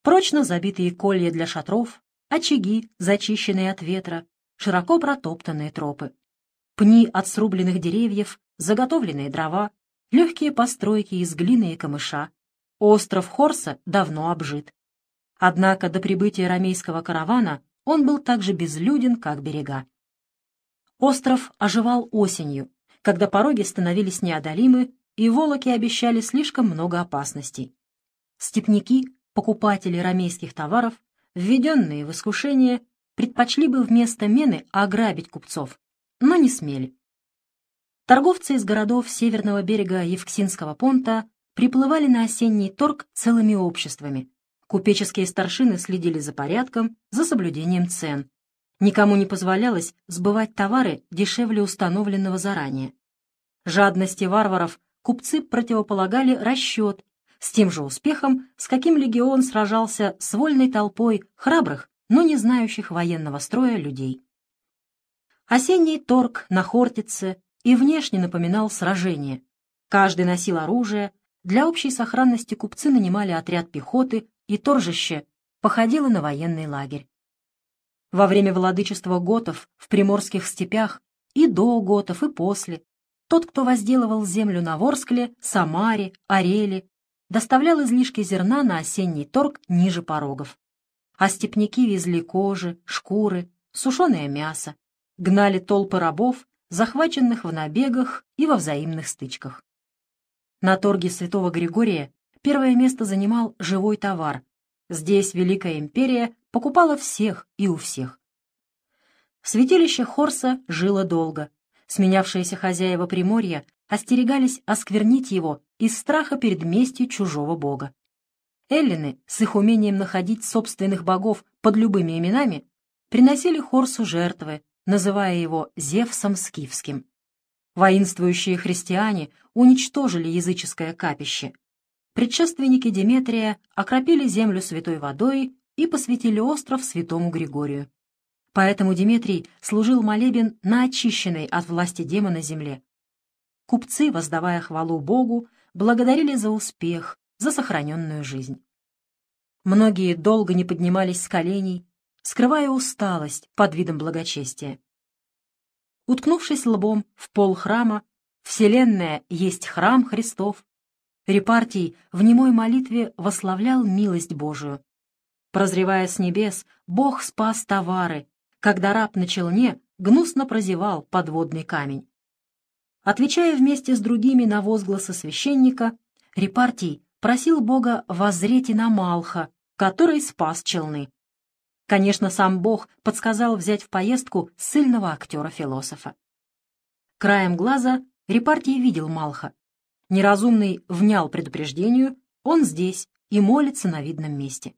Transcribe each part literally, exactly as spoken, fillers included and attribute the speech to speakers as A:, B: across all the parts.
A: прочно забитые колья для шатров, очаги, зачищенные от ветра, широко протоптанные тропы, пни от срубленных деревьев, заготовленные дрова, легкие постройки из глины и камыша. Остров Хорса давно обжит. Однако до прибытия ромейского каравана он был так же безлюден, как берега. Остров оживал осенью, когда пороги становились неодолимы, и волоки обещали слишком много опасностей. Степняки, покупатели ромейских товаров, введенные в искушение, предпочли бы вместо мены ограбить купцов, но не смели. Торговцы из городов северного берега Евксинского понта приплывали на осенний торг целыми обществами. Купеческие старшины следили за порядком, за соблюдением цен. Никому не позволялось сбывать товары дешевле установленного заранее. Жадности варваров купцы противополагали расчет, с тем же успехом, с каким легион сражался с вольной толпой храбрых, но не знающих военного строя людей. Осенний торг на Хортице и внешне напоминал сражение. Каждый носил оружие, для общей сохранности купцы нанимали отряд пехоты, и торжище походило на военный лагерь. Во время владычества готов в приморских степях, и до готов, и после, тот, кто возделывал землю на Ворскле, Самаре, Ореле, доставлял излишки зерна на осенний торг ниже порогов. А степняки везли кожи, шкуры, сушеное мясо, гнали толпы рабов, захваченных в набегах и во взаимных стычках. На торге Святого Григория первое место занимал живой товар. Здесь Великая империя покупала всех и у всех. Святилище Хорса жило долго. Сменявшиеся хозяева Приморья остерегались осквернить его из страха перед местью чужого бога. Эллины, с их умением находить собственных богов под любыми именами, приносили Хорсу жертвы, называя его Зевсом Скифским. Воинствующие христиане уничтожили языческое капище. Предшественники Деметрия окропили землю святой водой и посвятили остров святому Григорию. Поэтому Деметрий служил молебен на очищенной от власти демона земле. Купцы, воздавая хвалу Богу, благодарили за успех, за сохраненную жизнь. Многие долго не поднимались с коленей, скрывая усталость под видом благочестия. Уткнувшись лбом в пол храма, «Вселенная есть храм Христов», Репартий в немой молитве восславлял милость Божию. Прозревая с небес, Бог спас товары, когда раб на челне гнусно прозевал подводный камень. Отвечая вместе с другими на возгласы священника, Репартий просил Бога воззреть и на Малха, который спас челны. Конечно, сам Бог подсказал взять в поездку сильного актера-философа. Краем глаза Репартий видел Малха. Неразумный внял предупреждению, он здесь и молится на видном месте.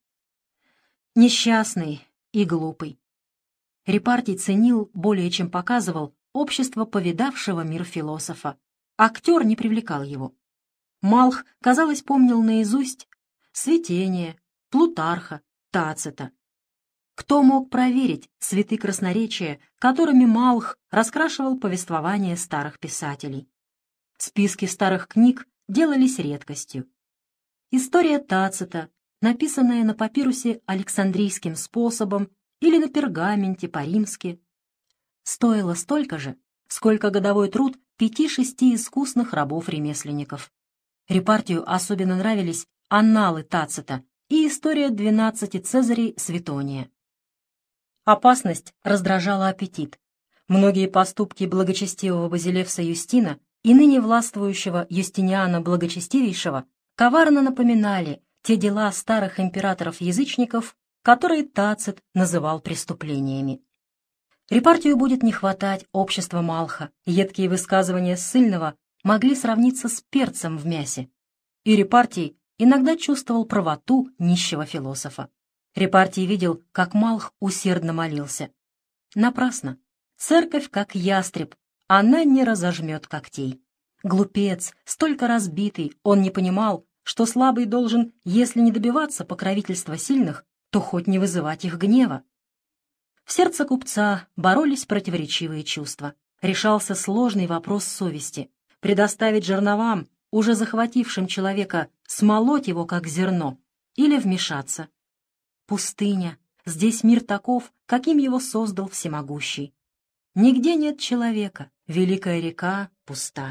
A: Несчастный и глупый. Репартий ценил более чем показывал общество повидавшего мир философа. Актер не привлекал его. Малх, казалось, помнил наизусть Светения, Плутарха, Тацита. Кто мог проверить цветы красноречия, которыми Малх раскрашивал повествования старых писателей? Списки старых книг делались редкостью. История Тацита, написанная на папирусе Александрийским способом или на пергаменте по-римски, стоила столько же, сколько годовой труд пяти-шести искусных рабов-ремесленников. Репартию особенно нравились анналы Тацита и история двенадцати цезарей Светония. Опасность раздражала аппетит. Многие поступки благочестивого Базилевса Юстина и ныне властвующего Юстиниана Благочестивейшего коварно напоминали те дела старых императоров-язычников, которые Тацит называл преступлениями. Репартию будет не хватать общества Малха, едкие высказывания ссыльного могли сравниться с перцем в мясе, и Репартий иногда чувствовал правоту нищего философа. Репартий видел, как Малх усердно молился. Напрасно. Церковь как ястреб, она не разожмет когтей. Глупец, столько разбитый, он не понимал, что слабый должен, если не добиваться покровительства сильных, то хоть не вызывать их гнева. В сердце купца боролись противоречивые чувства. Решался сложный вопрос совести. Предоставить жерновам, уже захватившим человека, смолоть его как зерно, или вмешаться, пустыня. Здесь мир таков, каким его создал всемогущий. Нигде нет человека, великая река пуста.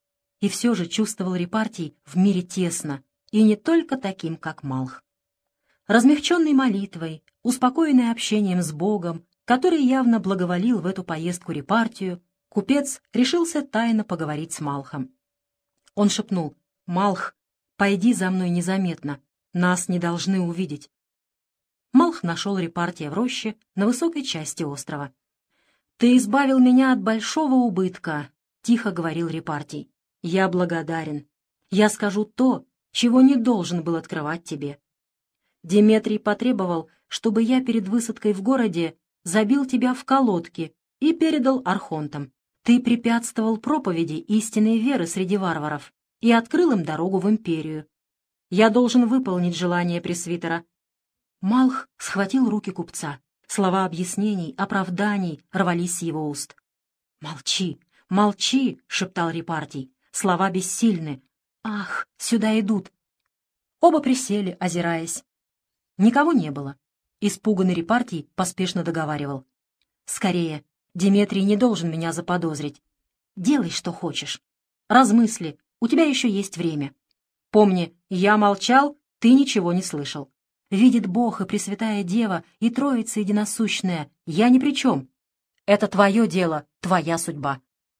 A: И все же чувствовал Репартий в мире тесно, и не только таким, как Малх. Размягченный молитвой, успокоенный общением с Богом, который явно благоволил в эту поездку Репартию, купец решился тайно поговорить с Малхом. Он шепнул: «Малх, пойди за мной незаметно, нас не должны увидеть». Малх нашел Репартия в роще на высокой части острова. «Ты избавил меня от большого убытка», — тихо говорил Репартий. «Я благодарен. Я скажу то, чего не должен был открывать тебе. Деметрий потребовал, чтобы я перед высадкой в городе забил тебя в колодки и передал архонтам. Ты препятствовал проповеди истинной веры среди варваров и открыл им дорогу в империю. Я должен выполнить желание пресвитера». Малх схватил руки купца. Слова объяснений, оправданий рвались с его уст. «Молчи, молчи!» — шептал Репартий. «Слова бессильны. Ах, сюда идут!» Оба присели, озираясь. Никого не было. Испуганный Репартий поспешно договаривал: «Скорее, Деметрий не должен меня заподозрить. Делай, что хочешь. Размысли, у тебя еще есть время. Помни, я молчал, ты ничего не слышал. Видит Бог и Пресвятая Дева, и Троица Единосущная, я ни при чем. Это твое дело, твоя судьба».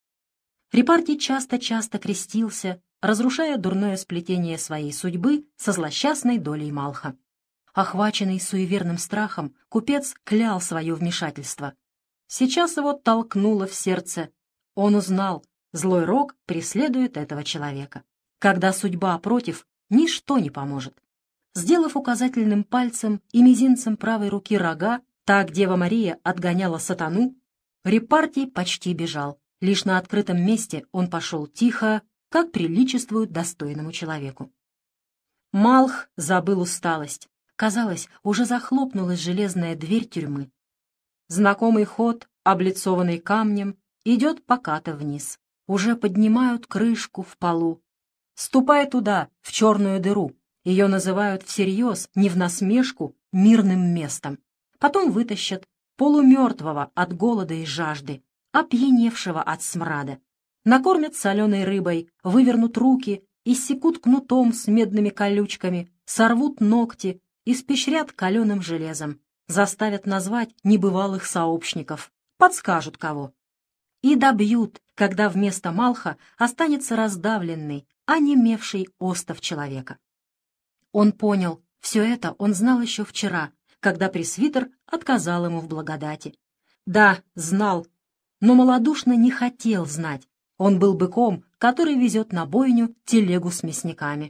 A: Репартий часто-часто крестился, разрушая дурное сплетение своей судьбы со злосчастной долей Малха. Охваченный суеверным страхом, купец клял свое вмешательство. Сейчас его толкнуло в сердце. Он узнал, злой рок преследует этого человека. Когда судьба против, ничто не поможет. Сделав указательным пальцем и мизинцем правой руки рога, так Дева Мария отгоняла сатану, Репартий почти бежал. Лишь на открытом месте он пошел тихо, как приличествует достойному человеку. Малх забыл усталость. Казалось, уже захлопнулась железная дверь тюрьмы. Знакомый ход, облицованный камнем, идет покато вниз. Уже поднимают крышку в полу. Ступай туда, в черную дыру. Ее называют всерьез, не в насмешку, мирным местом. Потом вытащат полумертвого от голода и жажды, опьяневшего от смрада. Накормят соленой рыбой, вывернут руки, иссекут кнутом с медными колючками, сорвут ногти, испещрят каленым железом, заставят назвать небывалых сообщников, подскажут кого. И добьют, когда вместо Малха останется раздавленный, онемевший остов человека. Он понял, все это он знал еще вчера, когда пресвитер отказал ему в благодати. Да, знал, но малодушно не хотел знать. Он был быком, который везет на бойню телегу с мясниками.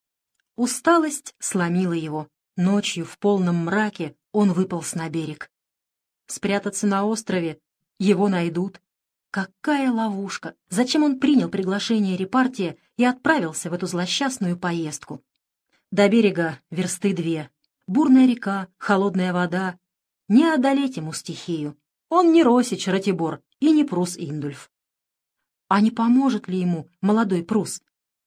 A: Усталость сломила его. Ночью в полном мраке он выполз на берег. Спрятаться на острове, его найдут. Какая ловушка! Зачем он принял приглашение Репартия и отправился в эту злосчастную поездку? До берега версты две. Бурная река, холодная вода. Не одолеть ему стихию. Он не Росич Ратибор и не Прус Индульф. А не поможет ли ему молодой Прус?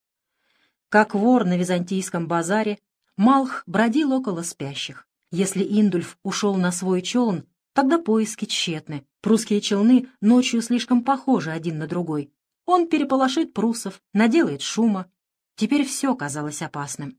A: Как вор на византийском базаре, Малх бродил около спящих. Если Индульф ушел на свой челн, тогда поиски тщетны. Прусские челны ночью слишком похожи один на другой. Он переполошит прусов, наделает шума. Теперь все казалось опасным.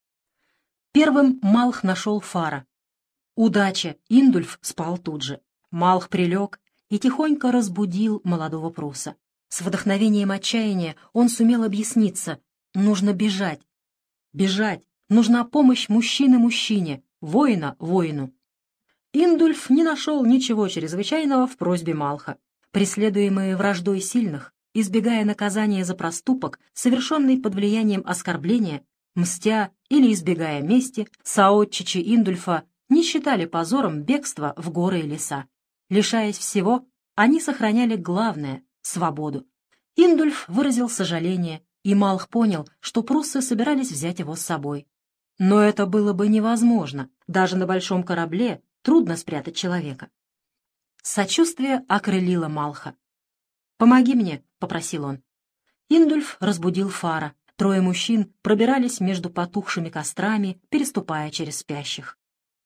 A: Первым Малх нашел Фара. Удача, Индульф спал тут же. Малх прилег и тихонько разбудил молодого пруса. С вдохновением отчаяния он сумел объясниться. Нужно бежать. Бежать. Нужна помощь мужчины мужчине, воина воину. Индульф не нашел ничего чрезвычайного в просьбе Малха. Преследуемые враждой сильных, избегая наказания за проступок, совершенный под влиянием оскорбления, мстя или избегая мести, соотчичи Индульфа не считали позором бегства в горы и леса. Лишаясь всего, они сохраняли главное — свободу. Индульф выразил сожаление, и Малх понял, что пруссы собирались взять его с собой. Но это было бы невозможно. Даже на большом корабле трудно спрятать человека. Сочувствие окрылило Малха. «Помоги мне», — попросил он. Индульф разбудил Фара. Трое мужчин пробирались между потухшими кострами, переступая через спящих.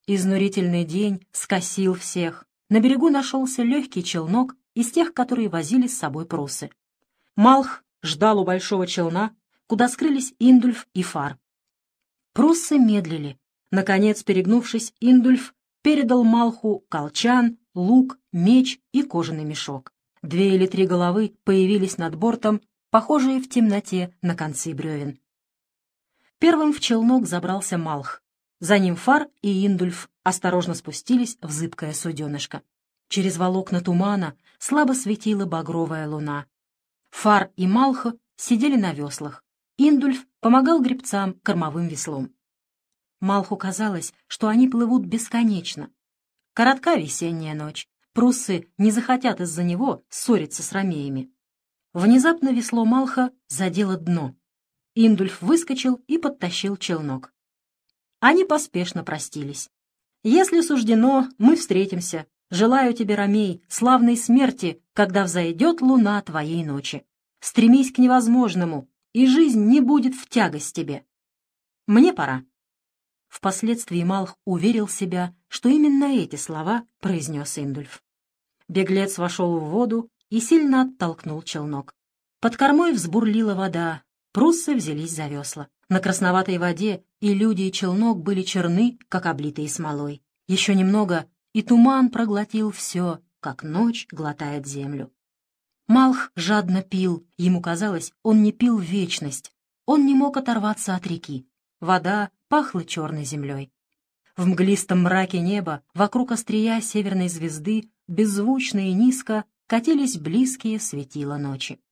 A: Изнурительный день скосил всех. На берегу нашелся легкий челнок из тех, которые возили с собой пруссы. Малх ждал у большого челна, куда скрылись Индульф и Фар. Пруссы медлили. Наконец, перегнувшись, Индульф передал Малху колчан, лук, меч и кожаный мешок. Две или три головы появились над бортом, похожие в темноте на концы бревен. Первым в челнок забрался Малх. За ним Фар и Индульф осторожно спустились в зыбкое суденышко. Через волокна тумана слабо светила багровая луна. Фар и Малх сидели на веслах. Индульф помогал гребцам кормовым веслом. Малху казалось, что они плывут бесконечно. Коротка весенняя ночь. Пруссы не захотят из-за него ссориться с ромеями. Внезапно весло Малха задело дно. Индульф выскочил и подтащил челнок. Они поспешно простились. «Если суждено, мы встретимся. Желаю тебе, ромей, славной смерти, когда взойдет луна твоей ночи. Стремись к невозможному, и жизнь не будет в тягость тебе. Мне пора». Впоследствии Малх уверил себя, что именно эти слова произнес Индульф. Беглец вошел в воду и сильно оттолкнул челнок. Под кормой взбурлила вода, пруссы взялись за весла. На красноватой воде и люди, и челнок были черны, как облитые смолой. Еще немного, и туман проглотил все, как ночь глотает землю. Малх жадно пил, ему казалось, он не пил вечность. Он не мог оторваться от реки. Вода пахла черной землей. В мглистом мраке неба, вокруг острия северной звезды, беззвучно и низко катились близкие светила ночи.